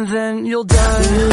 and then you'll die.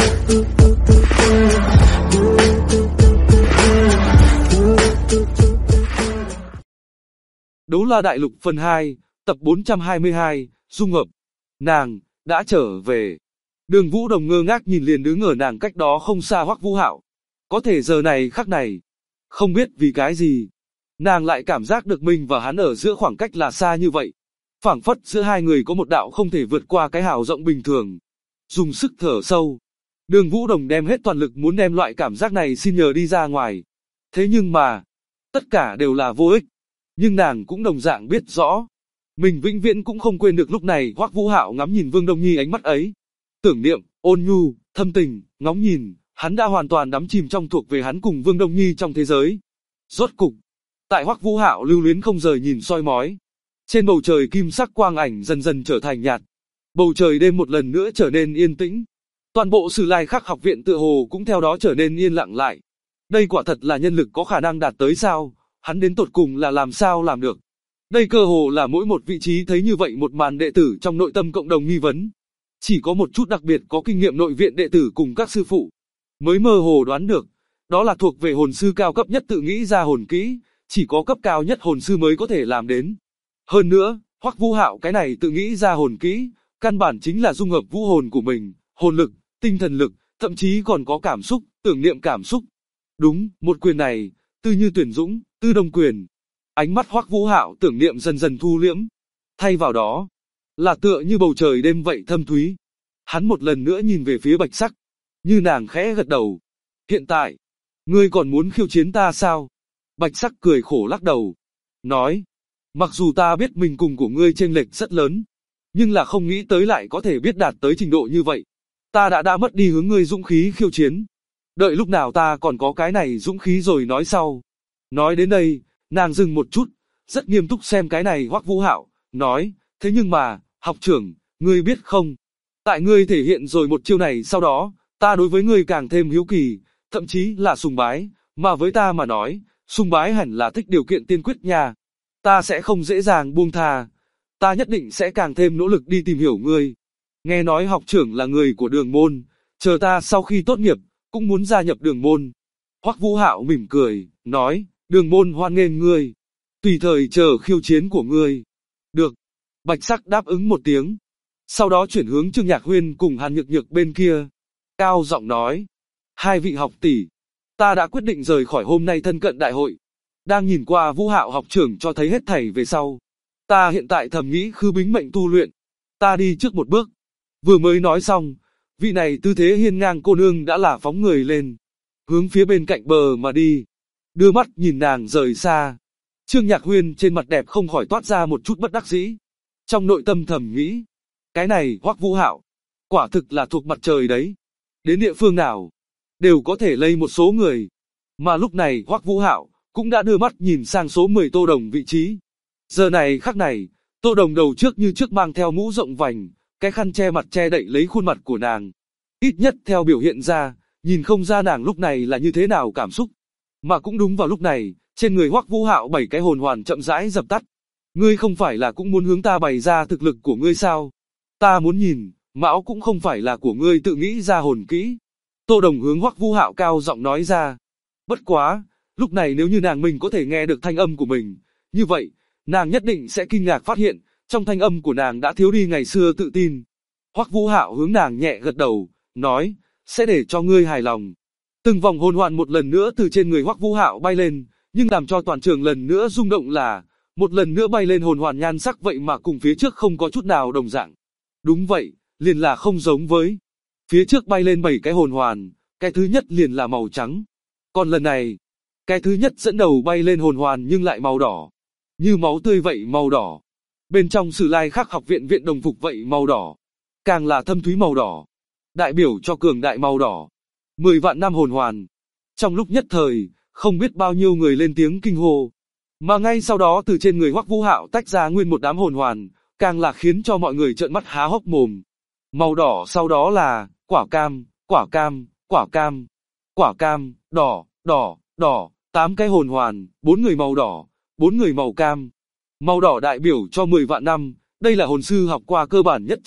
Đấu La Đại Lục phần 2, tập 422, Dung Hợp. Nàng đã trở về. Đường Vũ Đồng ngơ ngác nhìn liền đứng ở nàng cách đó không xa Hoắc Vũ Hạo. Có thể giờ này khắc này, không biết vì cái gì, nàng lại cảm giác được mình và hắn ở giữa khoảng cách là xa như vậy. Phảng phất giữa hai người có một đạo không thể vượt qua cái hào rộng bình thường. Dùng sức thở sâu, Đường Vũ Đồng đem hết toàn lực muốn đem loại cảm giác này xin nhờ đi ra ngoài. Thế nhưng mà, tất cả đều là vô ích. Nhưng nàng cũng đồng dạng biết rõ, mình vĩnh viễn cũng không quên được lúc này Hoắc Vũ Hạo ngắm nhìn Vương Đông Nhi ánh mắt ấy. Tưởng niệm, ôn nhu, thâm tình, ngóng nhìn, hắn đã hoàn toàn đắm chìm trong thuộc về hắn cùng Vương Đông Nhi trong thế giới. Rốt cục, tại Hoắc Vũ Hạo lưu luyến không rời nhìn soi mói, trên bầu trời kim sắc quang ảnh dần dần trở thành nhạt. Bầu trời đêm một lần nữa trở nên yên tĩnh. Toàn bộ Sử Lai Khắc học viện tựa hồ cũng theo đó trở nên yên lặng lại. Đây quả thật là nhân lực có khả năng đạt tới sao? Hắn đến tột cùng là làm sao làm được? Đây cơ hồ là mỗi một vị trí thấy như vậy một màn đệ tử trong nội tâm cộng đồng nghi vấn. Chỉ có một chút đặc biệt có kinh nghiệm nội viện đệ tử cùng các sư phụ mới mơ hồ đoán được, đó là thuộc về hồn sư cao cấp nhất tự nghĩ ra hồn kỹ, chỉ có cấp cao nhất hồn sư mới có thể làm đến. Hơn nữa, Hoắc Vũ Hạo cái này tự nghĩ ra hồn kỹ, căn bản chính là dung hợp vũ hồn của mình, hồn lực, tinh thần lực, thậm chí còn có cảm xúc, tưởng niệm cảm xúc. Đúng, một quyền này, tư như tuyển dũng, tư đông quyền. Ánh mắt Hoắc Vũ Hạo tưởng niệm dần dần thu liễm. Thay vào đó, là tựa như bầu trời đêm vậy thâm thúy. Hắn một lần nữa nhìn về phía Bạch Sắc, như nàng khẽ gật đầu. Hiện tại, ngươi còn muốn khiêu chiến ta sao? Bạch Sắc cười khổ lắc đầu, nói, mặc dù ta biết mình cùng của ngươi chênh lệch rất lớn, nhưng là không nghĩ tới lại có thể biết đạt tới trình độ như vậy. Ta đã mất đi hướng ngươi dũng khí khiêu chiến. Đợi lúc nào ta còn có cái này dũng khí rồi nói sau. Nói đến đây, nàng dừng một chút, rất nghiêm túc xem cái này Hoắc Vũ Hạo, nói, thế nhưng mà, học trưởng, ngươi biết không? Tại ngươi thể hiện rồi một chiêu này sau đó, ta đối với ngươi càng thêm hiếu kỳ, thậm chí là sùng bái, mà với ta mà nói, sùng bái hẳn là thích điều kiện tiên quyết nha. Ta sẽ không dễ dàng buông tha, ta nhất định sẽ càng thêm nỗ lực đi tìm hiểu ngươi. Nghe nói học trưởng là người của Đường môn, chờ ta sau khi tốt nghiệp, cũng muốn gia nhập Đường môn. Hoắc Vũ Hạo mỉm cười, nói, Đường môn hoan nghênh ngươi, tùy thời chờ khiêu chiến của ngươi. Được. Bạch Sắc đáp ứng một tiếng. Sau đó chuyển hướng Trương Nhạc Huyên cùng Hàn Nhược Nhược bên kia. Cao giọng nói, hai vị học tỷ, ta đã quyết định rời khỏi hôm nay thân cận đại hội. Đang nhìn qua Vũ Hạo học trưởng cho thấy hết thảy về sau. Ta hiện tại thầm nghĩ khư bính mệnh tu luyện. Ta đi trước một bước. Vừa mới nói xong, vị này tư thế hiên ngang cô nương đã là phóng người lên, hướng phía bên cạnh bờ mà đi. Đưa mắt nhìn nàng rời xa. Trương Nhạc Huyên trên mặt đẹp không khỏi toát ra một chút bất đắc dĩ. Trong nội tâm thầm nghĩ, cái này Hoắc Vũ Hạo, quả thực là thuộc mặt trời đấy. Đến địa phương nào, đều có thể lây một số người. Mà lúc này Hoắc Vũ Hạo cũng đã đưa mắt nhìn sang số 10 Tô Đồng vị trí. Giờ này khắc này, Tô Đồng đầu trước như trước mang theo mũ rộng vành, cái khăn che mặt che đậy lấy khuôn mặt của nàng. Ít nhất theo biểu hiện ra, nhìn không ra nàng lúc này là như thế nào cảm xúc. Mà cũng đúng vào lúc này, trên người Hoắc Vũ Hạo 7 cái hồn hoàn chậm rãi dập tắt. Ngươi không phải là cũng muốn hướng ta bày ra thực lực của ngươi sao? Ta muốn nhìn, mão cũng không phải là của ngươi tự nghĩ ra hồn kỹ. Tô Đồng hướng Hoắc Vũ Hạo cao giọng nói ra. Bất quá, lúc này nếu như nàng mình có thể nghe được thanh âm của mình, như vậy, nàng nhất định sẽ kinh ngạc phát hiện, trong thanh âm của nàng đã thiếu đi ngày xưa tự tin. Hoắc Vũ Hạo hướng nàng nhẹ gật đầu, nói, sẽ để cho ngươi hài lòng. Từng vòng hồn hoàn một lần nữa từ trên người Hoắc Vũ Hạo bay lên, nhưng làm cho toàn trường lần nữa rung động là, một lần nữa bay lên hồn hoàn nhan sắc vậy mà cùng phía trước không có chút nào đồng dạng. Đúng vậy, liền là không giống với. Phía trước bay lên 7 cái hồn hoàn, cái thứ nhất liền là màu trắng. Còn lần này, cái thứ nhất dẫn đầu bay lên hồn hoàn nhưng lại màu đỏ. Như máu tươi vậy màu đỏ. Bên trong Sử Lai Khắc học viện viện đồng phục vậy màu đỏ. Càng là thâm thúy màu đỏ. Đại biểu cho cường đại màu đỏ. 10 vạn năm hồn hoàn. Trong lúc nhất thời, không biết bao nhiêu người lên tiếng kinh hô. Mà ngay sau đó từ trên người Hoắc Vũ Hạo tách ra nguyên một đám hồn hoàn, càng là khiến cho mọi người trợn mắt há hốc mồm. Màu đỏ sau đó là quả cam, quả cam, quả cam, quả cam, đỏ, đỏ, đỏ, 8 cái hồn hoàn, 4 người màu đỏ, 4 người màu cam. Màu đỏ đại biểu cho 10 vạn năm, đây là hồn sư học qua cơ bản nhất tri thức,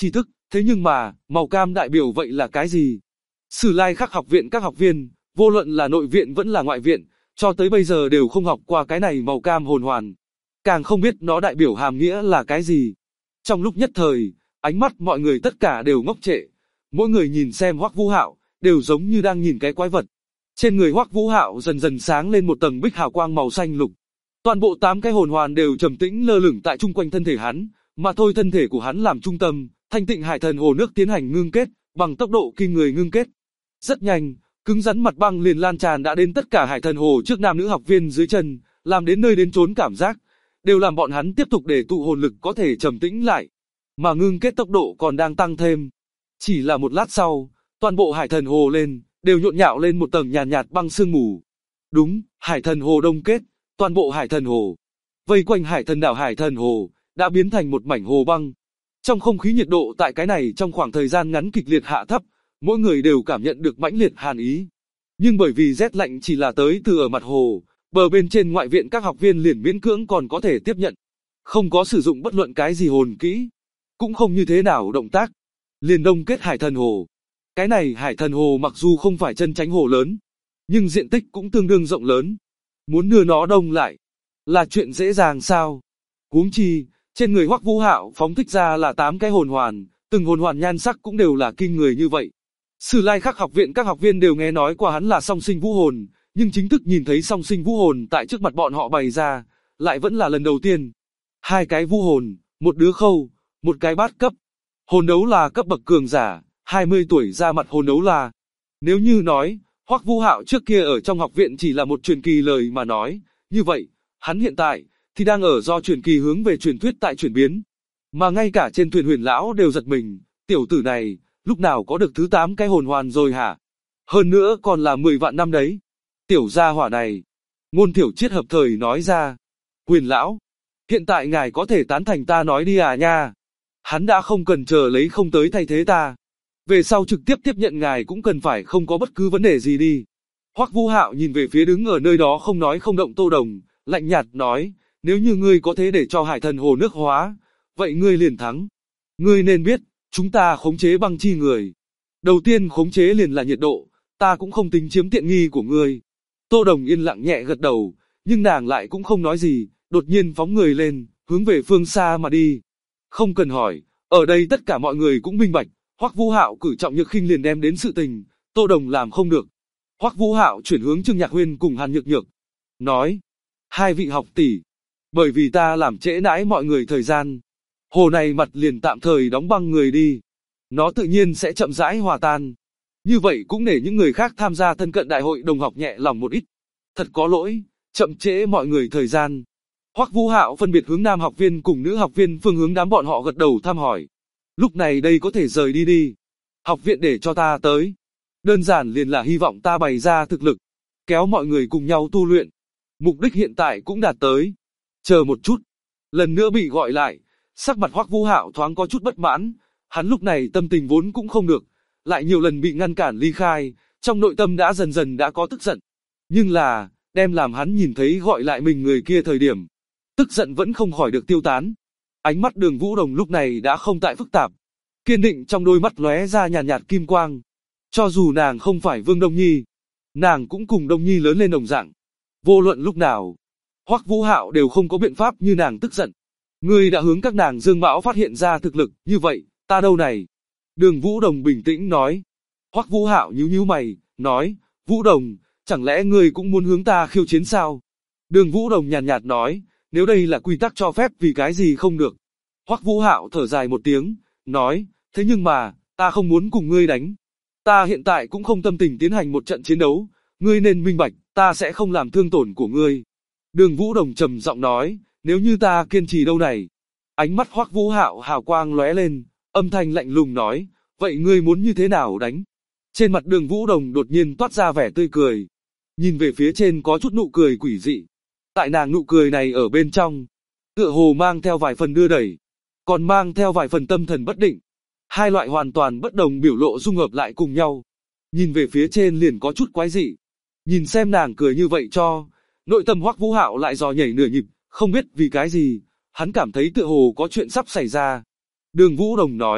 Thế nhưng mà, màu cam đại biểu vậy là cái gì? Sử Lai Khắc học viện các học viên, vô luận là nội viện vẫn là ngoại viện, cho tới bây giờ đều không học qua cái này màu cam hồn hoàn. Càng không biết nó đại biểu hàm nghĩa là cái gì. Trong lúc nhất thời, ánh mắt mọi người tất cả đều ngốc trệ. Mỗi người nhìn xem Hoắc Vũ Hạo, đều giống như đang nhìn cái quái vật. Trên người Hoắc Vũ Hạo dần dần sáng lên một tầng bích hào quang màu xanh lục. Toàn bộ 8 cái hồn hoàn đều trầm tĩnh lơ lửng tại chung quanh thân thể hắn, mà thôi thân thể của hắn làm trung tâm, thanh tịnh hải thần hồ nước tiến hành ngưng kết, bằng tốc độ kinh người ngưng kết. Rất nhanh, cứng rắn mặt băng liền lan tràn đã đến tất cả hải thần hồ trước nam nữ học viên dưới chân, làm đến nơi đến chốn cảm giác, đều làm bọn hắn tiếp tục để tụ hồn lực có thể trầm tĩnh lại, mà ngưng kết tốc độ còn đang tăng thêm. Chỉ là một lát sau, toàn bộ hải thần hồ lên, đều nhộn nhạo lên một tầng nhàn nhạt băng sương mù. Đúng, hải thần hồ đông kết, toàn bộ hải thần hồ, vây quanh hải thần đảo hải thần hồ, đã biến thành một mảnh hồ băng. Trong không khí nhiệt độ tại cái này trong khoảng thời gian ngắn kịch liệt hạ thấp, mỗi người đều cảm nhận được mãnh liệt hàn ý. Nhưng bởi vì rét lạnh chỉ là tới từ ở mặt hồ, bờ bên trên ngoại viện các học viên liền miễn cưỡng còn có thể tiếp nhận. Không có sử dụng bất luận cái gì hồn kỹ, cũng không như thế nào động tác. Liền đông kết hải thần hồ. Cái này hải thần hồ mặc dù không phải chân chánh hồ lớn, nhưng diện tích cũng tương đương rộng lớn. Muốn đưa nó đông lại, là chuyện dễ dàng sao? Huống chi, trên người Hoắc Vũ Hạo phóng thích ra là 8 cái hồn hoàn, từng hồn hoàn nhan sắc cũng đều là kinh người như vậy. Sử Lai Khắc học viện các học viên đều nghe nói qua hắn là song sinh vũ hồn, nhưng chính thức nhìn thấy song sinh vũ hồn tại trước mặt bọn họ bày ra, lại vẫn là lần đầu tiên. 2 cái vũ hồn, một đứa khâu, một cái bát cấp. Hồn đấu là cấp bậc cường giả, 20 tuổi ra mặt hồn đấu là. Nếu như nói, Hoắc Vũ Hạo trước kia ở trong học viện chỉ là một truyền kỳ lời mà nói, như vậy, hắn hiện tại thì đang ở do truyền kỳ hướng về truyền thuyết tại chuyển biến. Mà ngay cả trên thuyền Huyền lão đều giật mình, tiểu tử này, lúc nào có được thứ 8 cái hồn hoàn rồi hả? Hơn nữa còn là 10 vạn năm đấy. Tiểu gia hỏa này. Ngôn Thiểu Triết hợp thời nói ra. Huyền lão, hiện tại ngài có thể tán thành ta nói đi à nha. Hắn đã không cần chờ lấy không tới thay thế ta. Về sau trực tiếp tiếp nhận ngài cũng cần phải không có bất cứ vấn đề gì đi. Hoắc Vũ Hạo nhìn về phía đứng ở nơi đó không nói không động Tô Đồng, lạnh nhạt nói, nếu như ngươi có thể để cho hải thần hồ nước hóa, vậy ngươi liền thắng. Ngươi nên biết, chúng ta khống chế băng chi người. Đầu tiên khống chế liền là nhiệt độ, ta cũng không tính chiếm tiện nghi của ngươi. Tô Đồng yên lặng nhẹ gật đầu, nhưng nàng lại cũng không nói gì, đột nhiên phóng người lên, hướng về phương xa mà đi. Không cần hỏi, ở đây tất cả mọi người cũng minh bạch, Hoắc Vũ Hạo cử trọng nhược khinh liền đem đến sự tình, Tô Đồng làm không được. Hoắc Vũ Hạo chuyển hướng Trương Nhạc Huyên cùng Hàn Nhược Nhược, nói: hai vị học tỷ, bởi vì ta làm trễ nãi mọi người thời gian, hồ này mặt liền tạm thời đóng băng người đi, nó tự nhiên sẽ chậm rãi hòa tan. Như vậy cũng để những người khác tham gia thân cận đại hội đồng học nhẹ lòng một ít. Thật có lỗi, chậm trễ mọi người thời gian. Hoắc Vũ Hạo phân biệt hướng nam học viên cùng nữ học viên phương hướng đám bọn họ gật đầu thăm hỏi. Lúc này đây có thể rời đi đi. Học viện để cho ta tới. Đơn giản liền là hy vọng ta bày ra thực lực, kéo mọi người cùng nhau tu luyện. Mục đích hiện tại cũng đạt tới. Chờ một chút. Lần nữa bị gọi lại, sắc mặt Hoắc Vũ Hạo thoáng có chút bất mãn. Hắn lúc này tâm tình vốn cũng không được, lại nhiều lần bị ngăn cản ly khai, trong nội tâm đã dần dần đã có tức giận. Nhưng là, đem làm hắn nhìn thấy gọi lại mình người kia thời điểm, tức giận vẫn không khỏi được tiêu tán. Ánh mắt Đường Vũ Đồng lúc này đã không tại phức tạp, kiên định trong đôi mắt lóe ra nhàn nhạt kim quang. Cho dù nàng không phải Vương Đông Nhi, nàng cũng cùng Đông Nhi lớn lên đồng dạng. Vô luận lúc nào, Hoắc Vũ Hạo đều không có biện pháp như nàng tức giận. Ngươi đã hướng các nàng Dương Mão phát hiện ra thực lực, như vậy, ta đâu này? Đường Vũ Đồng bình tĩnh nói. Hoắc Vũ Hạo nhíu nhíu mày, nói, Vũ Đồng, chẳng lẽ ngươi cũng muốn hướng ta khiêu chiến sao? Đường Vũ Đồng nhàn nhạt nói, nếu đây là quy tắc cho phép vì cái gì không được? Hoắc Vũ Hạo thở dài một tiếng, nói, thế nhưng mà, ta không muốn cùng ngươi đánh. Ta hiện tại cũng không tâm tình tiến hành một trận chiến đấu, ngươi nên minh bạch, ta sẽ không làm thương tổn của ngươi. Đường Vũ Đồng trầm giọng nói, nếu như ta kiên trì đâu này. Ánh mắt Hoắc Vũ Hạo hào quang lóe lên, âm thanh lạnh lùng nói, vậy ngươi muốn như thế nào đánh? Trên mặt Đường Vũ Đồng đột nhiên toát ra vẻ tươi cười. Nhìn về phía trên có chút nụ cười quỷ dị. Tại nàng nụ cười này ở bên trong, tựa hồ mang theo vài phần đưa đẩy, còn mang theo vài phần tâm thần bất định. Hai loại hoàn toàn bất đồng biểu lộ dung hợp lại cùng nhau. Nhìn về phía trên liền có chút quái dị. Nhìn xem nàng cười như vậy cho, nội tâm Hoắc Vũ Hạo lại dò nhảy nửa nhịp, không biết vì cái gì, hắn cảm thấy tựa hồ có chuyện sắp xảy ra. Đường Vũ Đồng nói,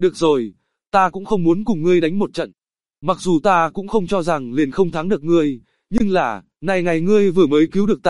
Được rồi, ta cũng không muốn cùng ngươi đánh một trận. Mặc dù ta cũng không cho rằng liền không thắng được ngươi, nhưng là, này ngày ngươi vừa mới cứu được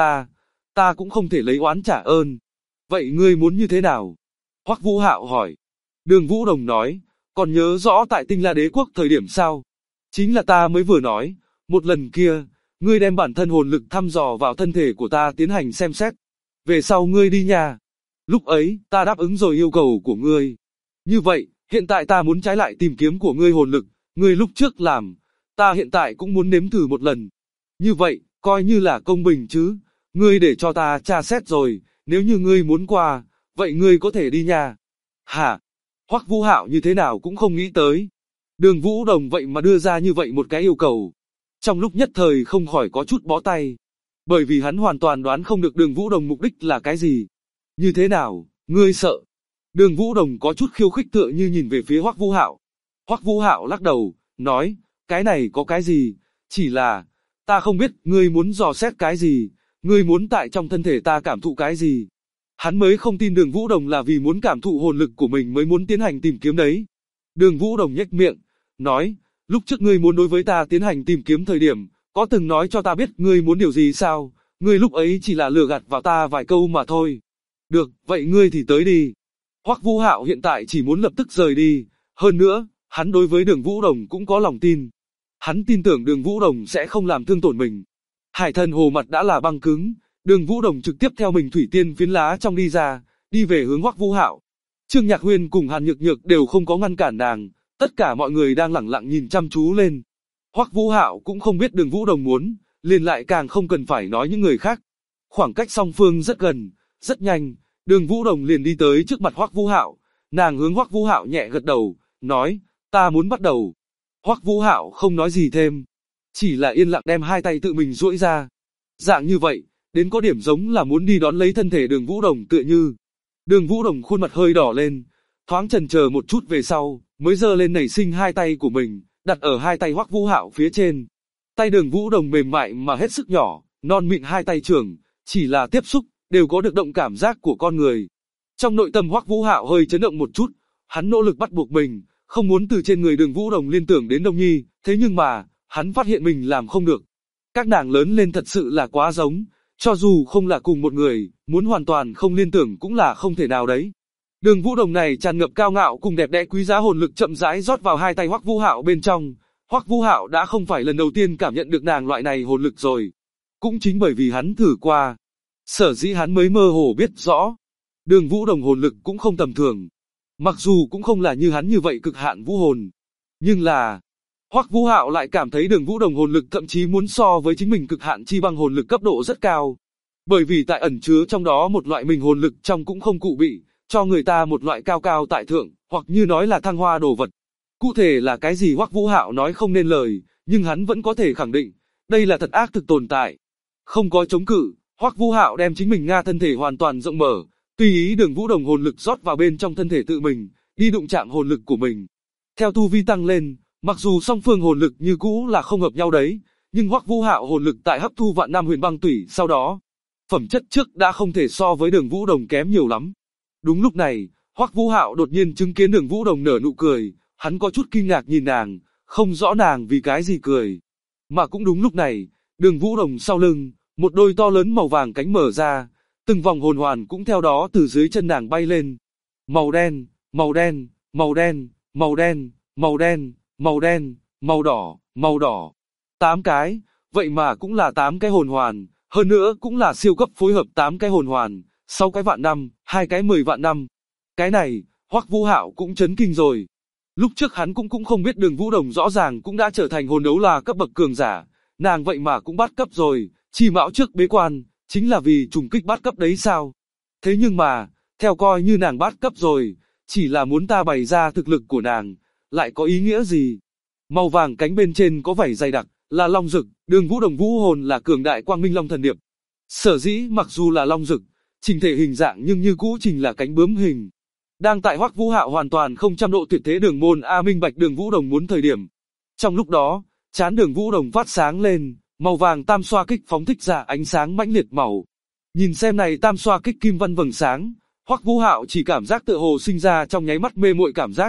ta cũng không thể lấy oán trả ơn. Vậy ngươi muốn như thế nào? Hoắc Vũ Hạo hỏi. Đường Vũ Đồng nói, còn nhớ rõ tại Tinh La Đế Quốc thời điểm sao? Chính là ta mới vừa nói, một lần kia, ngươi đem bản thân hồn lực thăm dò vào thân thể của ta tiến hành xem xét. Về sau ngươi đi nhà. Lúc ấy, ta đáp ứng rồi yêu cầu của ngươi. Như vậy, hiện tại ta muốn trái lại tìm kiếm của ngươi hồn lực, ngươi lúc trước làm, ta hiện tại cũng muốn nếm thử một lần. Như vậy, coi như là công bình chứ, ngươi để cho ta tra xét rồi, nếu như ngươi muốn qua, vậy ngươi có thể đi nhà. Hả? Hoắc Vũ Hạo như thế nào cũng không nghĩ tới. Đường Vũ Đồng vậy mà đưa ra như vậy một cái yêu cầu. Trong lúc nhất thời không khỏi có chút bó tay. Bởi vì hắn hoàn toàn đoán không được Đường Vũ Đồng mục đích là cái gì. Như thế nào, ngươi sợ? Đường Vũ Đồng có chút khiêu khích tựa như nhìn về phía Hoắc Vũ Hạo. Hoắc Vũ Hạo lắc đầu, nói, cái này có cái gì, chỉ là, ta không biết ngươi muốn dò xét cái gì, ngươi muốn tại trong thân thể ta cảm thụ cái gì. Hắn mới không tin Đường Vũ Đồng là vì muốn cảm thụ hồn lực của mình mới muốn tiến hành tìm kiếm đấy. Đường Vũ Đồng nhếch miệng, nói, lúc trước ngươi muốn đối với ta tiến hành tìm kiếm thời điểm, có từng nói cho ta biết ngươi muốn điều gì sao, ngươi lúc ấy chỉ là lừa gạt vào ta vài câu mà thôi. Được, vậy ngươi thì tới đi. Hoắc Vũ Hạo hiện tại chỉ muốn lập tức rời đi, hơn nữa, hắn đối với Đường Vũ Đồng cũng có lòng tin. Hắn tin tưởng Đường Vũ Đồng sẽ không làm thương tổn mình. Hải Thần Hồ mặt đã là băng cứng, Đường Vũ Đồng trực tiếp theo mình thủy tiên phiến lá trong đi ra, đi về hướng Hoắc Vũ Hạo. Trương Nhạc Huyên cùng Hàn Nhược Nhược đều không có ngăn cản nàng, tất cả mọi người đang lẳng lặng nhìn chăm chú lên. Hoắc Vũ Hạo cũng không biết Đường Vũ Đồng muốn, liền lại càng không cần phải nói những người khác. Khoảng cách song phương rất gần, rất nhanh, Đường Vũ Đồng liền đi tới trước mặt Hoắc Vũ Hạo, nàng hướng Hoắc Vũ Hạo nhẹ gật đầu, nói, ta muốn bắt đầu. Hoắc Vũ Hạo không nói gì thêm, chỉ là yên lặng đem hai tay tự mình duỗi ra. Dạng như vậy, đến có điểm giống là muốn đi đón lấy thân thể Đường Vũ Đồng tựa như. Đường Vũ Đồng khuôn mặt hơi đỏ lên, thoáng chần chờ một chút về sau, mới giơ lên nảy sinh hai tay của mình, đặt ở hai tay Hoắc Vũ Hạo phía trên. Tay Đường Vũ Đồng mềm mại mà hết sức nhỏ, non mịn hai tay trưởng, chỉ là tiếp xúc, đều có được động cảm giác của con người. Trong nội tâm Hoắc Vũ Hạo hơi chấn động một chút, hắn nỗ lực bắt buộc mình, không muốn từ trên người Đường Vũ Đồng liên tưởng đến Đông Nhi, thế nhưng mà, hắn phát hiện mình làm không được. Các nàng lớn lên thật sự là quá giống, cho dù không là cùng một người, muốn hoàn toàn không liên tưởng cũng là không thể nào đấy. Đường Vũ Đồng này tràn ngập cao ngạo cùng đẹp đẽ quý giá hồn lực chậm rãi rót vào hai tay Hoắc Vũ Hạo bên trong. Hoắc Vũ Hạo đã không phải lần đầu tiên cảm nhận được nàng loại này hồn lực rồi. Cũng chính bởi vì hắn thử qua, sở dĩ hắn mới mơ hồ biết rõ. Đường Vũ Đồng hồn lực cũng không tầm thường. Mặc dù cũng không là như hắn như vậy cực hạn vũ hồn. Nhưng là, Hoắc Vũ Hạo lại cảm thấy Đường Vũ Đồng hồn lực thậm chí muốn so với chính mình cực hạn chi băng hồn lực cấp độ rất cao. Bởi vì tại ẩn chứa trong đó một loại mình hồn lực trong cũng không cụ bị, cho người ta một loại cao cao tại thượng, hoặc như nói là thăng hoa đồ vật. Cụ thể là cái gì Hoắc Vũ Hạo nói không nên lời, nhưng hắn vẫn có thể khẳng định, đây là thật ác thực tồn tại. Không có chống cự, Hoắc Vũ Hạo đem chính mình thân thể hoàn toàn rộng mở, tùy ý Đường Vũ Đồng hồn lực rót vào bên trong thân thể tự mình, đi đụng chạm hồn lực của mình. Theo tu vi tăng lên, mặc dù song phương hồn lực như cũ là không hợp nhau đấy, nhưng Hoắc Vũ Hạo hồn lực tại hấp thu vạn năm huyền băng tủy sau đó, phẩm chất trước đã không thể so với Đường Vũ Đồng kém nhiều lắm. Đúng lúc này, Hoắc Vũ Hạo đột nhiên chứng kiến Đường Vũ Đồng nở nụ cười, hắn có chút kinh ngạc nhìn nàng, không rõ nàng vì cái gì cười. Mà cũng đúng lúc này, Đường Vũ Đồng sau lưng, một đôi to lớn màu vàng cánh mở ra, từng vòng hồn hoàn cũng theo đó từ dưới chân nàng bay lên. Màu đen, màu đen, màu đen, màu đen, màu đen, màu đen, màu đỏ, màu đỏ. 8 cái, vậy mà cũng là 8 cái hồn hoàn, hơn nữa cũng là siêu cấp phối hợp 8 cái hồn hoàn, 6 cái vạn năm, 2 cái 10 vạn năm. Cái này, Hoắc Vũ Hạo cũng chấn kinh rồi. Lúc trước hắn cũng không biết Đường Vũ Đồng rõ ràng cũng đã trở thành hồn đấu la cấp bậc cường giả, nàng vậy mà cũng bắt cấp rồi, Chi Mão trước bế quan, chính là vì trùng kích bắt cấp đấy sao? Thế nhưng mà, theo coi như nàng bắt cấp rồi, chỉ là muốn ta bày ra thực lực của nàng, lại có ý nghĩa gì? Màu vàng cánh bên trên có vảy dày đặc, là long dực, Đường Vũ Đồng vũ hồn là cường đại quang minh long thần điệp. Sở dĩ mặc dù là long dực, trình thể hình dạng nhưng như cũ trình là cánh bướm hình. Đang tại Hoắc Vũ Hạo hoàn toàn không trăm độ tuyệt thế đường môn minh bạch Đường Vũ Đồng muốn thời điểm. Trong lúc đó, trán Đường Vũ Đồng phát sáng lên, màu vàng tam xoa kích phóng thích ra ánh sáng mãnh liệt màu. Nhìn xem này tam xoa kích kim văn vầng sáng, Hoắc Vũ Hạo chỉ cảm giác tựa hồ sinh ra trong nháy mắt mê muội cảm giác,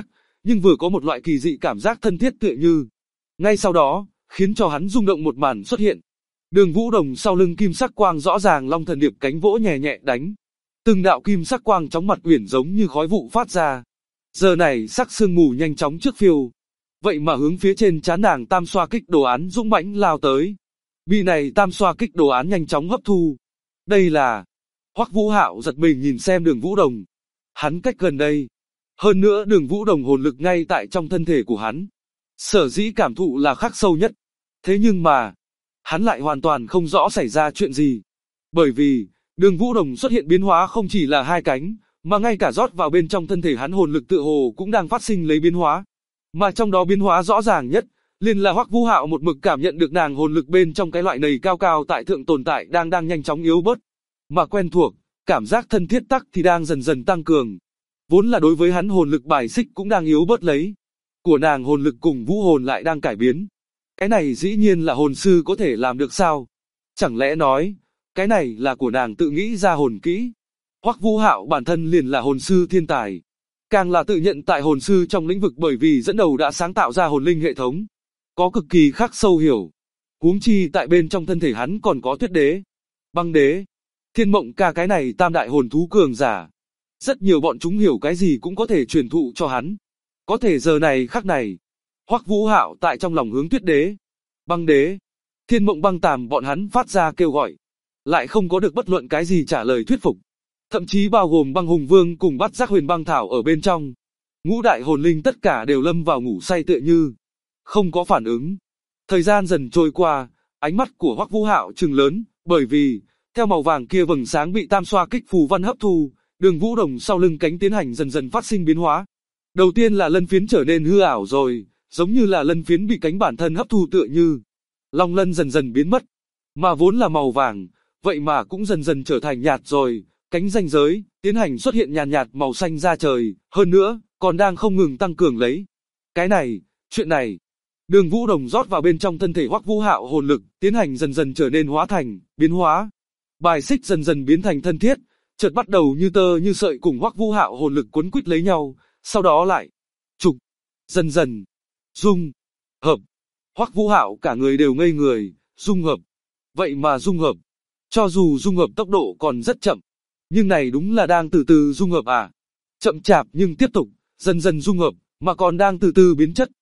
nhưng vừa có một loại kỳ dị cảm giác thân thiết tựa như. Ngay sau đó, khiến cho hắn rung động một màn xuất hiện. Đường Vũ Đồng sau lưng kim sắc quang rõ ràng long thần điệp cánh vỗ nhẹ nhẹ đánh. Từng đạo kim sắc quang chóng mặt uyển giống như khói vụ phát ra. Giờ này sắc sương mù nhanh chóng trước phiêu. Vậy mà hướng phía trên trán nàng tam xoa kích đồ án dũng mãnh lao tới. Bị này tam xoa kích đồ án nhanh chóng hấp thu. Đây là. Hoắc Vũ Hạo giật mình nhìn xem Đường Vũ Đồng. Hắn cách gần đây. Hơn nữa Đường Vũ Đồng hồn lực ngay tại trong thân thể của hắn. Sở dĩ cảm thụ là khắc sâu nhất. Thế nhưng mà, hắn lại hoàn toàn không rõ xảy ra chuyện gì. Bởi vì, Đường Vũ Đồng xuất hiện biến hóa không chỉ là hai cánh, mà ngay cả rót vào bên trong thân thể hắn hồn lực tựa hồ cũng đang phát sinh lấy biến hóa. Mà trong đó biến hóa rõ ràng nhất, liền là Hoắc Vũ Hạo một mực cảm nhận được nàng hồn lực bên trong cái loại này cao cao tại thượng tồn tại đang nhanh chóng yếu bớt. Mà quen thuộc, cảm giác thân thiết tắc thì đang dần dần tăng cường. Vốn là đối với hắn hồn lực bài xích cũng đang yếu bớt lấy. Của nàng hồn lực cùng vũ hồn lại đang cải biến. Cái này dĩ nhiên là hồn sư có thể làm được sao? Chẳng lẽ nói, cái này là của nàng tự nghĩ ra hồn kỹ? Hoắc Vũ Hạo bản thân liền là hồn sư thiên tài. Càng là tự nhận tại hồn sư trong lĩnh vực bởi vì dẫn đầu đã sáng tạo ra hồn linh hệ thống. Có cực kỳ khắc sâu hiểu. Huống chi tại bên trong thân thể hắn còn có tuyết đế, băng đế, thiên mộng ca cái này tam đại hồn thú cường giả. Rất nhiều bọn chúng hiểu cái gì cũng có thể truyền thụ cho hắn. Có thể giờ này khắc này, Hoắc Vũ Hạo tại trong lòng hướng tuyết đế, băng đế, thiên mộng băng tàm bọn hắn phát ra kêu gọi. Lại không có được bất luận cái gì trả lời thuyết phục. Thậm chí bao gồm băng hùng vương cùng Bát Giác huyền băng thảo ở bên trong. Ngũ đại hồn linh tất cả đều lâm vào ngủ say tựa như. Không có phản ứng. Thời gian dần trôi qua, ánh mắt của Hoắc Vũ Hạo trừng lớn, bởi vì, theo màu vàng kia vầng sáng bị tam xoa kích phù văn hấp thu, Đường Vũ Đồng sau lưng cánh tiến hành dần dần phát sinh biến hóa. Đầu tiên là lân phiến trở nên hư ảo rồi, giống như là lân phiến bị cánh bản thân hấp thu tựa như. Long lân dần dần biến mất, mà vốn là màu vàng, vậy mà cũng dần dần trở thành nhạt rồi, cánh ranh giới, tiến hành xuất hiện nhàn nhạt màu xanh da trời, hơn nữa, còn đang không ngừng tăng cường lấy. Cái này, chuyện này, Đường Vũ Đồng rót vào bên trong thân thể Hoắc Vũ Hạo hồn lực, tiến hành dần dần trở nên hóa thành, biến hóa. Bài xích dần dần biến thành thân thiết, chợt bắt đầu như tơ như sợi cùng Hoắc Vũ Hạo hồn lực quấn quýt lấy nhau, sau đó lại, trục, dần dần, dung, hợp. Hoắc Vũ Hạo cả người đều ngây người, dung hợp. Vậy mà dung hợp, cho dù dung hợp tốc độ còn rất chậm, nhưng này đúng là đang từ từ dung hợp à. Chậm chạp nhưng tiếp tục, dần dần dung hợp, mà còn đang từ từ biến chất.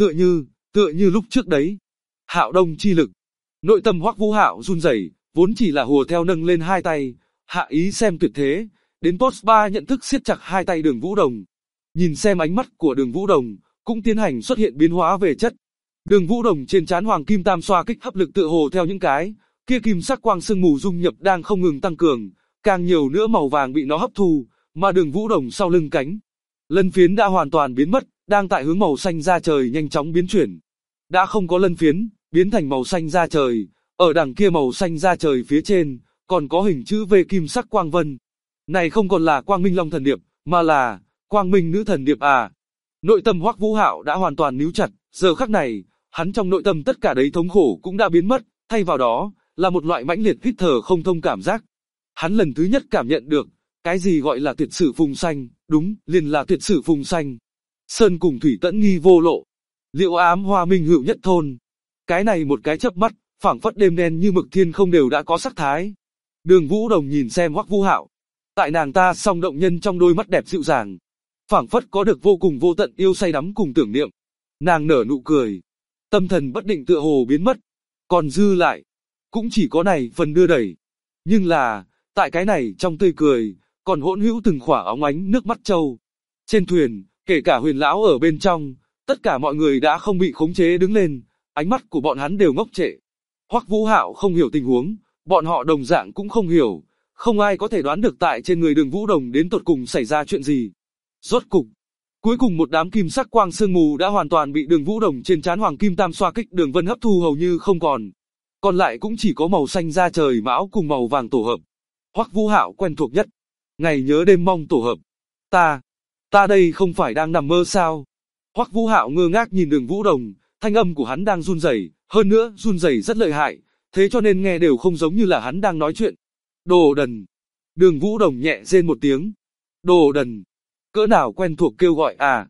Tựa như lúc trước đấy. Hạo Đông chi lực. Nội tâm Hoắc Vũ Hạo run rẩy, vốn chỉ là hùa theo nâng lên hai tay, hạ ý xem tuyệt thế, đến post 3 nhận thức siết chặt hai tay Đường Vũ Đồng. Nhìn xem ánh mắt của Đường Vũ Đồng, cũng tiến hành xuất hiện biến hóa về chất. Đường Vũ Đồng trên trán hoàng kim tam xoa kích hấp lực tựa hồ theo những cái kia kim sắc quang sương mù dung nhập đang không ngừng tăng cường, càng nhiều nữa màu vàng bị nó hấp thu, mà Đường Vũ Đồng sau lưng cánh lân phiến đã hoàn toàn biến mất, đang tại hướng màu xanh da trời nhanh chóng biến chuyển. Đã không có lân phiến, biến thành màu xanh da trời, ở đằng kia màu xanh da trời phía trên, còn có hình chữ V kim sắc quang vân. Này không còn là Quang Minh Long Thần Điệp, mà là Quang Minh Nữ Thần Điệp à. Nội tâm Hoắc Vũ Hạo đã hoàn toàn níu chặt, giờ khắc này, hắn trong nội tâm tất cả đấy thống khổ cũng đã biến mất, thay vào đó, là một loại mãnh liệt hít thở không thông cảm giác. Hắn lần thứ nhất cảm nhận được, cái gì gọi là tuyệt sử phùng xanh, đúng, liền là tuyệt sử phùng xanh. Sơn cùng thủy tẫn nghi vô lộ, liệu ám hoa minh hữu nhất thôn. Cái này một cái chớp mắt, phảng phất đêm đen như mực thiên không đều đã có sắc thái. Đường Vũ Đồng nhìn xem Hoắc Vũ Hạo, tại nàng ta song động nhân trong đôi mắt đẹp dịu dàng, phảng phất có được vô cùng vô tận yêu say đắm cùng tưởng niệm. Nàng nở nụ cười, tâm thần bất định tựa hồ biến mất, còn dư lại, cũng chỉ có này phần đưa đẩy. Nhưng là, tại cái này trong tươi cười, còn hỗn hữu từng khỏa óng ánh nước mắt trâu. Trên thuyền, kể cả Huyền lão ở bên trong, tất cả mọi người đã không bị khống chế đứng lên, ánh mắt của bọn hắn đều ngốc trệ. Hoắc Vũ Hạo không hiểu tình huống, bọn họ đồng dạng cũng không hiểu, không ai có thể đoán được tại trên người Đường Vũ Đồng đến tột cùng xảy ra chuyện gì. Rốt cục, cuối cùng một đám kim sắc quang sương mù đã hoàn toàn bị Đường Vũ Đồng trên trán hoàng kim tam xoa kích đường vân hấp thu hầu như không còn. Còn lại cũng chỉ có màu xanh da trời mão cùng màu vàng tổ hợp. Hoắc Vũ Hạo quen thuộc nhất, ngày nhớ đêm mong tổ hợp. Ta đây không phải đang nằm mơ sao? Hoắc Vũ Hạo ngơ ngác nhìn Đường Vũ Đồng, thanh âm của hắn đang run rẩy, hơn nữa run rẩy rất lợi hại, thế cho nên nghe đều không giống như là hắn đang nói chuyện. Đồ đần. Đường Vũ Đồng nhẹ rên một tiếng. Đồ đần. Cỡ nào quen thuộc kêu gọi à.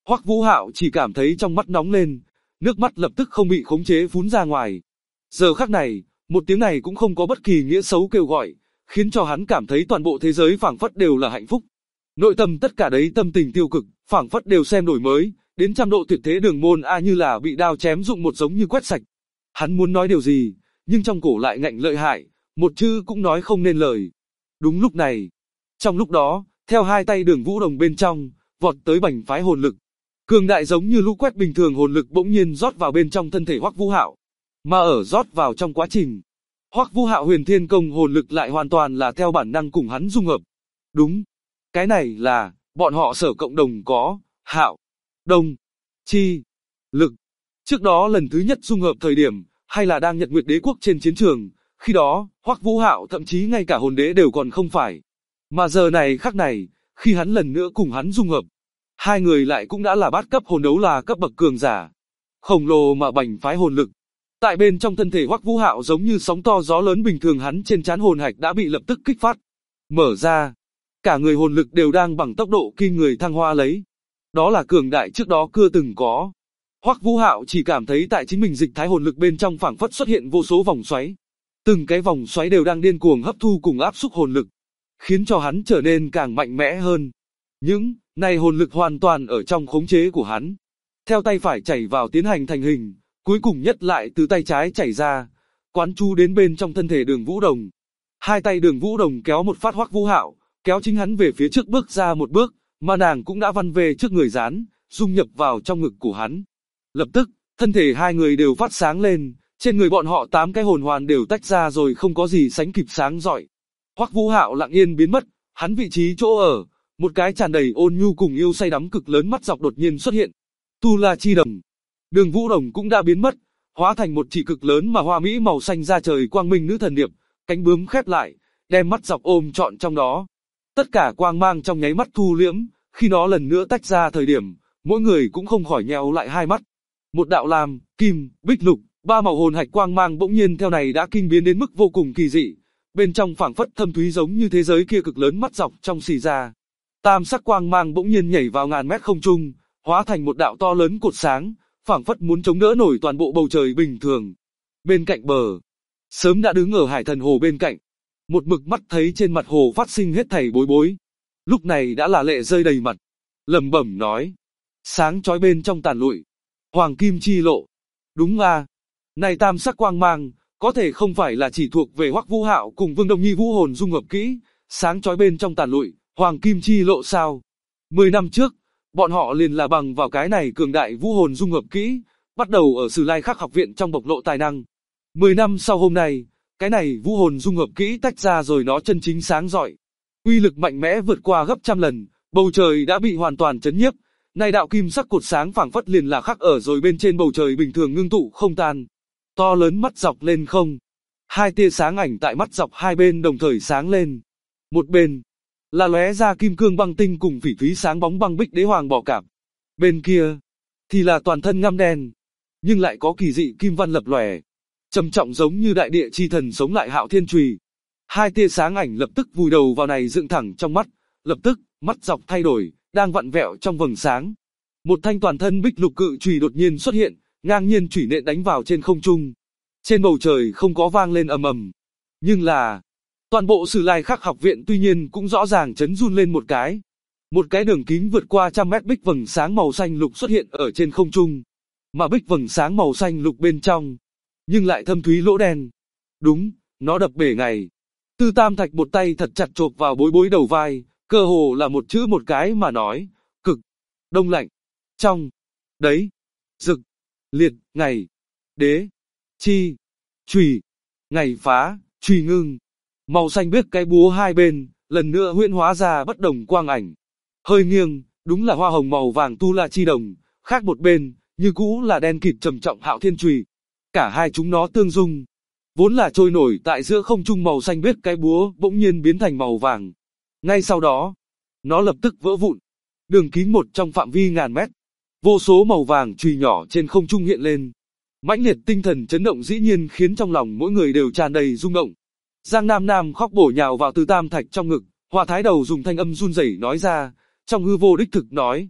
Hoắc Vũ Hạo chỉ cảm thấy trong mắt nóng lên, nước mắt lập tức không bị khống chế phún ra ngoài. Giờ khắc này, một tiếng này cũng không có bất kỳ nghĩa xấu kêu gọi, khiến cho hắn cảm thấy toàn bộ thế giới phảng phất đều là hạnh phúc. Nội tâm tất cả đấy tâm tình tiêu cực, phảng phất đều xem đổi mới, đến trăm độ tuyệt thế đường môn a như là bị đao chém dụng một giống như quét sạch. Hắn muốn nói điều gì, nhưng trong cổ lại ngạnh lợi hại, một chữ cũng nói không nên lời. Đúng lúc này, trong lúc đó, theo hai tay Đường Vũ Đồng bên trong, vọt tới bành phái hồn lực. Cường đại giống như lũ quét bình thường hồn lực bỗng nhiên rót vào bên trong thân thể Hoắc Vũ Hạo. Mà ở rót vào trong quá trình, Hoắc Vũ Hạo Huyền Thiên Công hồn lực lại hoàn toàn là theo bản năng cùng hắn dung hợp. Đúng, cái này là bọn họ sở cộng đồng có, Hạo, Đồng, Chi, Lực. Trước đó lần thứ nhất dung hợp thời điểm, hay là đang Nhật Nguyệt Đế quốc trên chiến trường, khi đó, Hoắc Vũ Hạo thậm chí ngay cả hồn đế đều còn không phải. Mà giờ này khắc này, khi hắn lần nữa cùng hắn dung hợp, hai người lại cũng đã là bát cấp hồn đấu là cấp bậc cường giả. Khổng lồ mà bành phái hồn lực. Tại bên trong thân thể Hoắc Vũ Hạo giống như sóng to gió lớn bình thường, hắn trên trán hồn hạch đã bị lập tức kích phát, mở ra. Cả người hồn lực đều đang bằng tốc độ kinh người thăng hoa lấy. Đó là cường đại trước đó chưa từng có. Hoắc Vũ Hạo chỉ cảm thấy tại chính mình dịch thái hồn lực bên trong phảng phất xuất hiện vô số vòng xoáy. Từng cái vòng xoáy đều đang điên cuồng hấp thu cùng áp xúc hồn lực, khiến cho hắn trở nên càng mạnh mẽ hơn. Những này hồn lực hoàn toàn ở trong khống chế của hắn. Theo tay phải chảy vào tiến hành thành hình, cuối cùng nhất lại từ tay trái chảy ra, quán chú đến bên trong thân thể Đường Vũ Đồng. Hai tay Đường Vũ Đồng kéo một phát Hoắc Vũ Hạo, kéo chính hắn về phía trước bước ra một bước, mà nàng cũng đã văn về trước người dán, dung nhập vào trong ngực của hắn. Lập tức, thân thể hai người đều phát sáng lên, trên người bọn họ 8 cái hồn hoàn đều tách ra rồi không có gì sánh kịp sáng rọi. Hoắc Vũ Hạo lặng yên biến mất, hắn vị trí chỗ ở, một cái tràn đầy ôn nhu cùng yêu say đắm cực lớn mắt dọc đột nhiên xuất hiện. Tu La Chi Đồng. Đường Vũ Đồng cũng đã biến mất, hóa thành một chỉ cực lớn mà hoa mỹ màu xanh ra trời quang minh nữ thần điệp, cánh bướm khép lại, đem mắt dọc ôm trọn trong đó. Tất cả quang mang trong nháy mắt thu liễm, khi nó lần nữa tách ra thời điểm, mỗi người cũng không khỏi nheo lại hai mắt. Một đạo lam, kim, bích lục, 3 màu hồn hạch quang mang bỗng nhiên theo này đã kinh biến đến mức vô cùng kỳ dị. Bên trong phảng phất thâm thúy giống như thế giới kia cực lớn mắt dọc trong xì ra. Tam sắc quang mang bỗng nhiên nhảy vào ngàn mét không trung, hóa thành một đạo to lớn cột sáng, phảng phất muốn chống đỡ nổi toàn bộ bầu trời bình thường. Bên cạnh bờ, sớm đã đứng ở Hải Thần Hồ bên cạnh, một mực mắt thấy trên mặt hồ phát sinh hết thảy bối bối. Lúc này đã là lệ rơi đầy mặt, lẩm bẩm nói: sáng chói bên trong tàn lụi, hoàng kim chi lộ. Đúng à, này tam sắc quang mang, có thể không phải là chỉ thuộc về Hoắc Vũ Hạo cùng Vương Đông Nhi vũ hồn dung hợp kỹ, sáng chói bên trong tàn lụi, hoàng kim chi lộ sao? 10 năm trước, bọn họ liền là bằng vào cái này cường đại vũ hồn dung hợp kỹ, bắt đầu ở Sử Lai Khắc học viện trong bộc lộ tài năng. 10 năm sau hôm nay, cái này vũ hồn dung hợp kỹ tách ra rồi nó chân chính sáng rọi. Uy lực mạnh mẽ vượt qua gấp trăm lần, bầu trời đã bị hoàn toàn chấn nhiếp. Này đạo kim sắc cột sáng phảng phất liền là khắc ở rồi bên trên bầu trời bình thường ngưng tụ không tan. To lớn mắt dọc lên không. Hai tia sáng ảnh tại mắt dọc hai bên đồng thời sáng lên. Một bên là lóe ra kim cương băng tinh cùng phỉ thúy sáng bóng băng bích đế hoàng bò cạp. Bên kia thì là toàn thân ngăm đen, nhưng lại có kỳ dị kim văn lập lòe, trầm trọng giống như đại địa chi thần sống lại Hạo Thiên Chùy. Hai tia sáng ảnh lập tức vùi đầu vào này dựng thẳng trong mắt, lập tức mắt dọc thay đổi, đang vặn vẹo trong vầng sáng. Một thanh toàn thân bích lục cự chùy đột nhiên xuất hiện, ngang nhiên chùy nện đánh vào trên không trung. Trên bầu trời không có vang lên ầm ầm, nhưng là toàn bộ Sử Lai Khắc học viện tuy nhiên cũng rõ ràng chấn run lên một cái. Một cái đường kính vượt qua trăm mét bích vầng sáng màu xanh lục xuất hiện ở trên không trung, mà bích vầng sáng màu xanh lục bên trong, nhưng lại thâm thúy lỗ đen. Đúng, nó đập bể ngày. Tư Tam Thạch một tay thật chặt chộp vào bối bối đầu vai, cơ hồ là một chữ một cái mà nói, cực, đông lạnh, trong, đấy, rực, liệt, ngày, đế, chi, chùy, ngày phá, chùy ngưng. Màu xanh biếc cái búa hai bên, lần nữa huyễn hóa ra bất đồng quang ảnh. Hơi nghiêng, đúng là hoa hồng màu vàng Tu La Chi Đồng, khác một bên, như cũ là đen kịt trầm trọng Hạo Thiên Chùy. Cả hai chúng nó tương dung. Vốn là trôi nổi tại giữa không trung màu xanh biếc cái búa bỗng nhiên biến thành màu vàng. Ngay sau đó, nó lập tức vỡ vụn. Đường kính một trong phạm vi ngàn mét. Vô số màu vàng chùy nhỏ trên không trung hiện lên. Mãnh liệt tinh thần chấn động dĩ nhiên khiến trong lòng mỗi người đều tràn đầy rung động. Giang Nam Nam khóc bổ nhào vào Tư Tam Thạch trong ngực, Hoa Thái Đầu dùng thanh âm run rẩy nói ra, trong hư vô đích thực nói: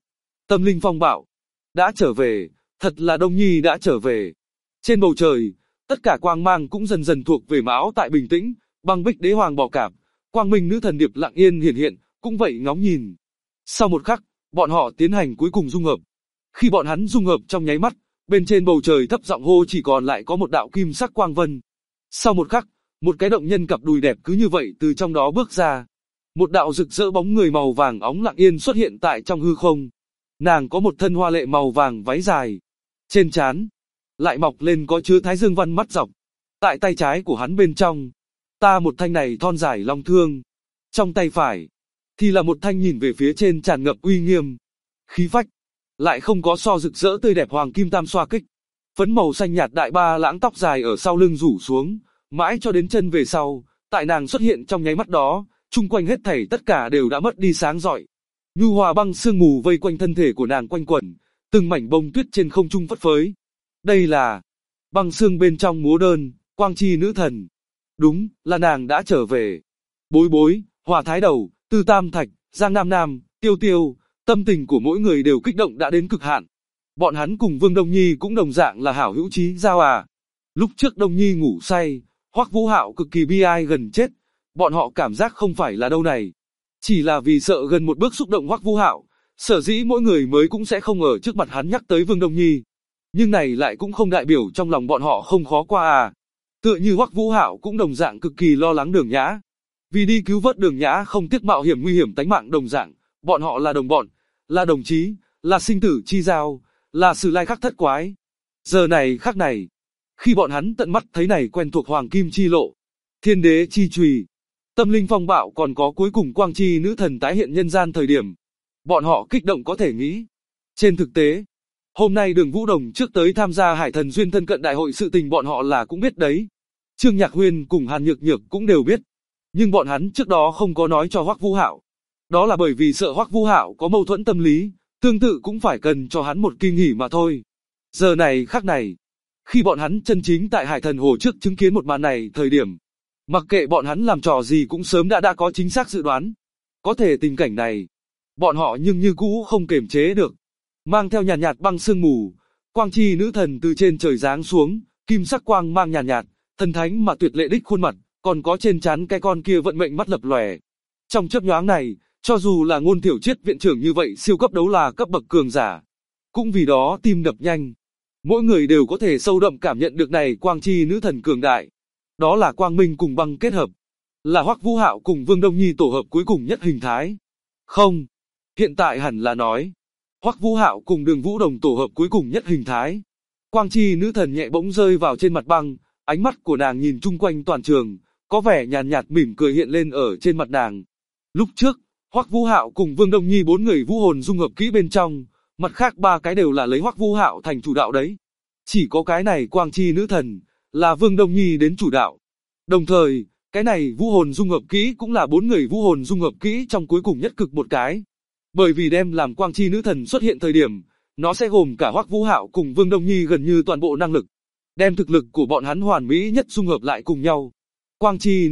Tâm linh phong bạo đã trở về, thật là Đông Nhi đã trở về. Trên bầu trời, tất cả quang mang cũng dần dần thuộc về Mão Tại bình tĩnh, Băng Bích Đế Hoàng Bò Cạp, Quang Minh Nữ Thần Điệp lặng yên hiển hiện, cũng vậy ngóng nhìn. Sau một khắc, bọn họ tiến hành cuối cùng dung hợp. Khi bọn hắn dung hợp trong nháy mắt, bên trên bầu trời thấp giọng hô chỉ còn lại có một đạo kim sắc quang vân. Sau một khắc, một cái động nhân cặp đùi đẹp cứ như vậy từ trong đó bước ra. Một đạo rực rỡ bóng người màu vàng óng lặng yên xuất hiện tại trong hư không. Nàng có một thân hoa lệ màu vàng váy dài. Trên trán lại mọc lên có chứa thái dương văn mắt dọc. Tại tay trái của hắn bên trong, ta một thanh này thon dài long thương. Trong tay phải, thì là một thanh nhìn về phía trên tràn ngập uy nghiêm, khí phách. Lại không có so rực rỡ tươi đẹp hoàng kim tam xoa kích. Phấn màu xanh nhạt đại ba lãng tóc dài ở sau lưng rủ xuống, mãi cho đến chân về sau, tại nàng xuất hiện trong nháy mắt đó, chung quanh hết thảy tất cả đều đã mất đi sáng rọi. Nhu hòa băng sương mù vây quanh thân thể của nàng quanh quẩn, từng mảnh bông tuyết trên không trung phất phới. Đây là băng sương bên trong múa đơn, Quang Chi Nữ Thần. Đúng, là nàng đã trở về. Bối Bối, Hòa Thái Đầu, Tư Tam Thạch, Giang Nam Nam, Tiêu Tiêu, tâm tình của mỗi người đều kích động đã đến cực hạn. Bọn hắn cùng Vương Đông Nhi cũng đồng dạng là hảo hữu chí giao à. Lúc trước Đông Nhi ngủ say, Hoắc Vũ Hạo cực kỳ bi ai gần chết, bọn họ cảm giác không phải là đâu này. Chỉ là vì sợ gần một bước xúc động Hoắc Vũ Hạo, sở dĩ mỗi người mới cũng sẽ không ở trước mặt hắn nhắc tới Vương Đông Nhi. Nhưng này lại cũng không đại biểu trong lòng bọn họ không khó qua à. Tựa như Hoắc Vũ Hạo cũng đồng dạng cực kỳ lo lắng Đường Nhã. Vì đi cứu vớt Đường Nhã không tiếc mạo hiểm nguy hiểm tánh mạng đồng dạng, bọn họ là đồng bọn, là đồng chí, là sinh tử chi giao, là sử lai khắc thất quái. Giờ này khắc này, khi bọn hắn tận mắt thấy này quen thuộc Hoàng Kim Chi Lộ, Thiên Đế Chi Chùy, Tâm Linh Phong Bạo còn có cuối cùng Quang Chi Nữ Thần tái hiện nhân gian thời điểm, bọn họ kích động có thể nghĩ. Trên thực tế, hôm nay Đường Vũ Đồng trước tới tham gia Hải Thần Duyên thân cận đại hội sự tình bọn họ là cũng biết đấy. Trương Nhạc Huyên cùng Hàn Nhược Nhược cũng đều biết, nhưng bọn hắn trước đó không có nói cho Hoắc Vũ Hạo. Đó là bởi vì sợ Hoắc Vũ Hạo có mâu thuẫn tâm lý, tương tự cũng phải cần cho hắn một kỳ nghỉ mà thôi. Giờ này khắc này, khi bọn hắn chân chính tại Hải Thần Hồ trước chứng kiến một màn này thời điểm, mặc kệ bọn hắn làm trò gì cũng sớm đã có chính xác dự đoán. Có thể tình cảnh này, bọn họ nhưng như cũ không kiềm chế được. Mang theo nhàn nhạt băng sương mù, Quang Chi Nữ Thần từ trên trời giáng xuống, kim sắc quang mang nhàn nhạt, thần thánh mà tuyệt lệ đích khuôn mặt, còn có trên trán cái con kia vận mệnh mắt lập lòe. Trong chớp nhoáng này, cho dù là Ngôn Thiểu Triết viện trưởng như vậy siêu cấp đấu là cấp bậc cường giả, cũng vì đó tim đập nhanh. Mỗi người đều có thể sâu đậm cảm nhận được này Quang Chi Nữ Thần cường đại. Đó là quang minh cùng băng kết hợp, là Hoắc Vũ Hạo cùng Vương Đông Nhi tổ hợp cuối cùng nhất hình thái. Không, hiện tại hẳn là nói, Hoắc Vũ Hạo cùng Đường Vũ Đồng tổ hợp cuối cùng nhất hình thái. Quang Chi Nữ Thần nhẹ bỗng rơi vào trên mặt băng, ánh mắt của nàng nhìn chung quanh toàn trường, có vẻ nhàn nhạt mỉm cười hiện lên ở trên mặt nàng. Lúc trước, Hoắc Vũ Hạo cùng Vương Đông Nhi bốn người vũ hồn dung hợp kỹ bên trong, mặt khác ba cái đều là lấy Hoắc Vũ Hạo thành chủ đạo đấy. Chỉ có cái này Quang Chi Nữ Thần là Vương Đông Nhi đến chủ đạo. Đồng thời, cái này vũ hồn dung hợp kỹ cũng là bốn người vũ hồn dung hợp kỹ trong cuối cùng nhất cực một cái. Bởi vì đem làm Quang Chi Nữ Thần xuất hiện thời điểm, nó sẽ gồm cả Hoắc Vũ Hạo cùng Vương Đông Nhi gần như toàn bộ năng lực, đem thực lực của bọn hắn hoàn mỹ nhất dung hợp lại cùng nhau. Quang Chi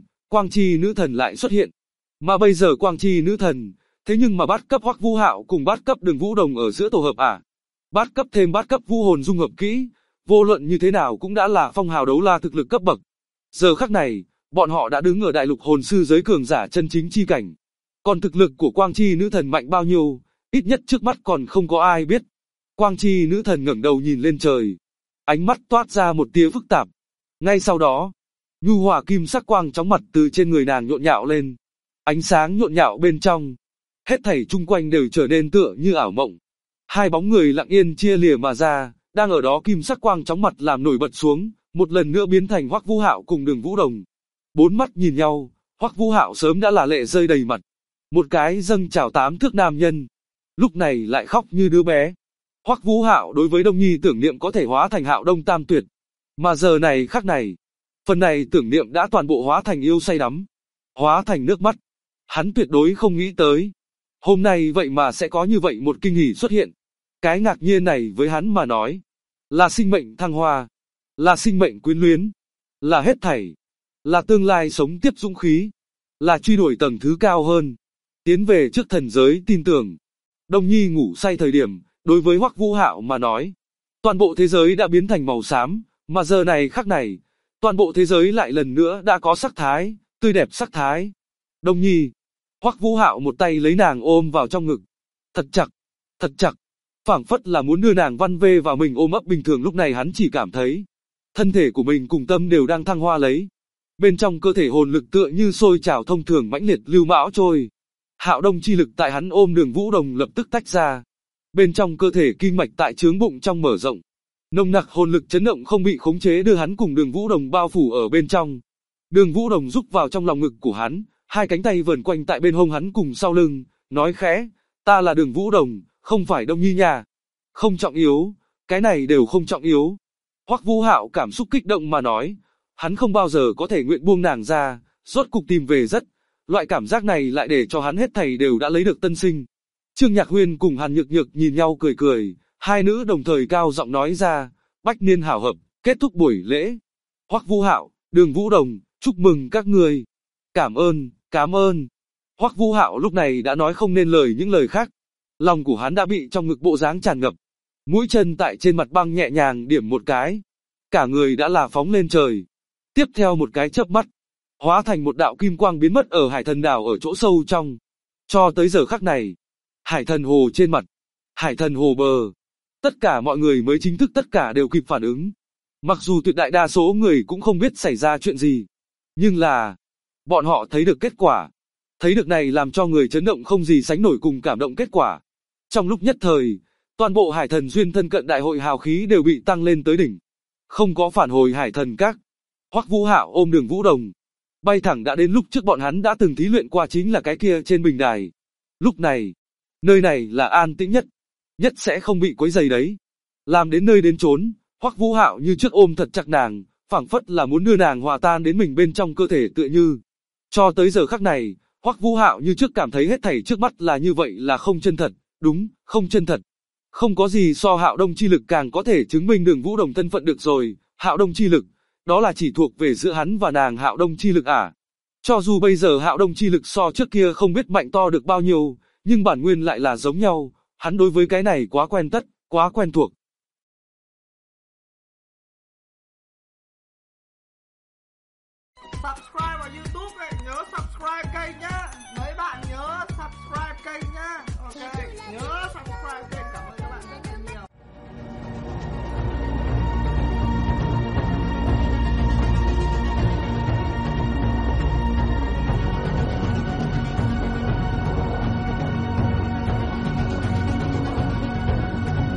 Nữ Thần lại xuất hiện. Mà bây giờ Quang Chi Nữ Thần, thế nhưng mà bát cấp Hoắc Vũ Hạo cùng bát cấp Đường Vũ Đồng ở giữa tổ hợp à? Bát cấp thêm bát cấp vũ hồn dung hợp kỹ, vô luận như thế nào cũng đã là phong hào đấu la thực lực cấp bậc. Giờ khắc này, bọn họ đã đứng ở đại lục hồn sư giới cường giả chân chính chi cảnh. Còn thực lực của Quang Chi Nữ Thần mạnh bao nhiêu, ít nhất trước mắt còn không có ai biết. Quang Chi Nữ Thần ngẩng đầu nhìn lên trời, ánh mắt toát ra một tia phức tạp. Ngay sau đó, nhu hòa kim sắc quang chóng mặt từ trên người nàng nhộn nhạo lên. Ánh sáng nhộn nhạo bên trong, hết thảy chung quanh đều trở nên tựa như ảo mộng. Hai bóng người lặng yên chia lìa mà ra, đang ở đó kim sắc quang chóng mặt làm nổi bật xuống, một lần nữa biến thành Hoắc Vũ Hạo cùng Đường Vũ Đồng. Bốn mắt nhìn nhau, Hoắc Vũ Hạo sớm đã là lệ rơi đầy mặt. Một cái dâng trào 8 thước nam nhân, lúc này lại khóc như đứa bé. Hoắc Vũ Hạo đối với Đông Nhi tưởng niệm có thể hóa thành Hạo Đông Tam Tuyệt, mà giờ này khắc này, phần này tưởng niệm đã toàn bộ hóa thành yêu say đắm, hóa thành nước mắt. Hắn tuyệt đối không nghĩ tới, hôm nay vậy mà sẽ có như vậy một kinh hỉ xuất hiện. Cái ngạc nhiên này với hắn mà nói, là sinh mệnh thăng hoa, là sinh mệnh quyến luyến, là hết thảy, là tương lai sống tiếp dũng khí, là truy đuổi tầng thứ cao hơn, tiến về trước thần giới tin tưởng. Đông Nhi ngủ say thời điểm, đối với Hoắc Vũ Hạo mà nói, toàn bộ thế giới đã biến thành màu xám, mà giờ này khắc này, toàn bộ thế giới lại lần nữa đã có sắc thái, tươi đẹp sắc thái. Đông Nhi, Hoắc Vũ Hạo một tay lấy nàng ôm vào trong ngực, thật chặt, phảng phất là muốn đưa nàng văn vê vào mình ôm ấp bình thường. Lúc này hắn chỉ cảm thấy, thân thể của mình cùng tâm đều đang thăng hoa lấy. Bên trong cơ thể hồn lực tựa như sôi trào thông thường mãnh liệt lưu mão trôi. Hạo Đông chi lực tại hắn ôm Đường Vũ Đồng lập tức tách ra. Bên trong cơ thể kinh mạch tại trướng bụng trong mở rộng. Nồng nặc hồn lực chấn động không bị khống chế đưa hắn cùng Đường Vũ Đồng bao phủ ở bên trong. Đường Vũ Đồng rúc vào trong lòng ngực của hắn, hai cánh tay vờn quanh tại bên hông hắn cùng sau lưng, nói khẽ, ta là Đường Vũ Đồng, không phải Đông Nhi nhà. Không trọng yếu, cái này đều không trọng yếu. Hoắc Vũ Hạo cảm xúc kích động mà nói, hắn không bao giờ có thể nguyện buông nàng ra, rốt cục tìm về rất. Loại cảm giác này lại để cho hắn hết thảy đều đã lấy được tân sinh. Trương Nhạc Huyên cùng Hàn Nhược Nhược nhìn nhau cười cười, hai nữ đồng thời cao giọng nói ra, bách niên hảo hợp, kết thúc buổi lễ. Hoắc Vũ Hạo, Đường Vũ Đồng, chúc mừng các người. Cảm ơn. Hoắc Vũ Hạo lúc này đã nói không nên lời những lời khác. Lòng của hắn đã bị trong ngực bộ dáng tràn ngập. Mũi chân tại trên mặt băng nhẹ nhàng điểm một cái. Cả người đã là phóng lên trời. Tiếp theo một cái chớp mắt, hóa thành một đạo kim quang biến mất ở Hải Thần Đảo ở chỗ sâu trong. Cho tới giờ khắc này, Hải Thần Hồ trên mặt, Hải Thần Hồ bờ, tất cả mọi người mới chính thức tất cả đều kịp phản ứng. Mặc dù tuyệt đại đa số người cũng không biết xảy ra chuyện gì, nhưng là, bọn họ thấy được kết quả. Thấy được này làm cho người chấn động không gì sánh nổi cùng cảm động kết quả. Trong lúc nhất thời, toàn bộ Hải Thần Duyên thân cận đại hội hào khí đều bị tăng lên tới đỉnh. Không có phản hồi Hải Thần Các. Hoắc Vũ Hạo ôm Đường Vũ Đồng, bay thẳng đã đến lúc trước bọn hắn đã từng thí luyện qua, chính là cái kia trên bình đài. Lúc này, nơi này là an tĩnh nhất sẽ không bị quấy rầy đấy. Làm đến nơi đến chốn, Hoắc Vũ Hạo như trước ôm thật chặt nàng, phảng phất là muốn đưa nàng hòa tan đến mình bên trong cơ thể tựa như. Cho tới giờ khắc này, Hoắc Vũ Hạo như trước cảm thấy hết thảy trước mắt là như vậy là không chân thật, đúng, không chân thật. Không có gì so Hạo Đông chi lực càng có thể chứng minh Đường Vũ Đồng thân phận được rồi. Hạo Đông chi lực, đó là chỉ thuộc về giữa hắn và nàng Hạo Đông chi lực à. Cho dù bây giờ Hạo Đông chi lực so trước kia không biết mạnh to được bao nhiêu, nhưng bản nguyên lại là giống nhau, hắn đối với cái này quá quen tất, quá quen thuộc. Subscribe vào YouTube này, nhớ subscribe kênh nhá. Mấy bạn nhớ subscribe kênh nhá. Ok, nhớ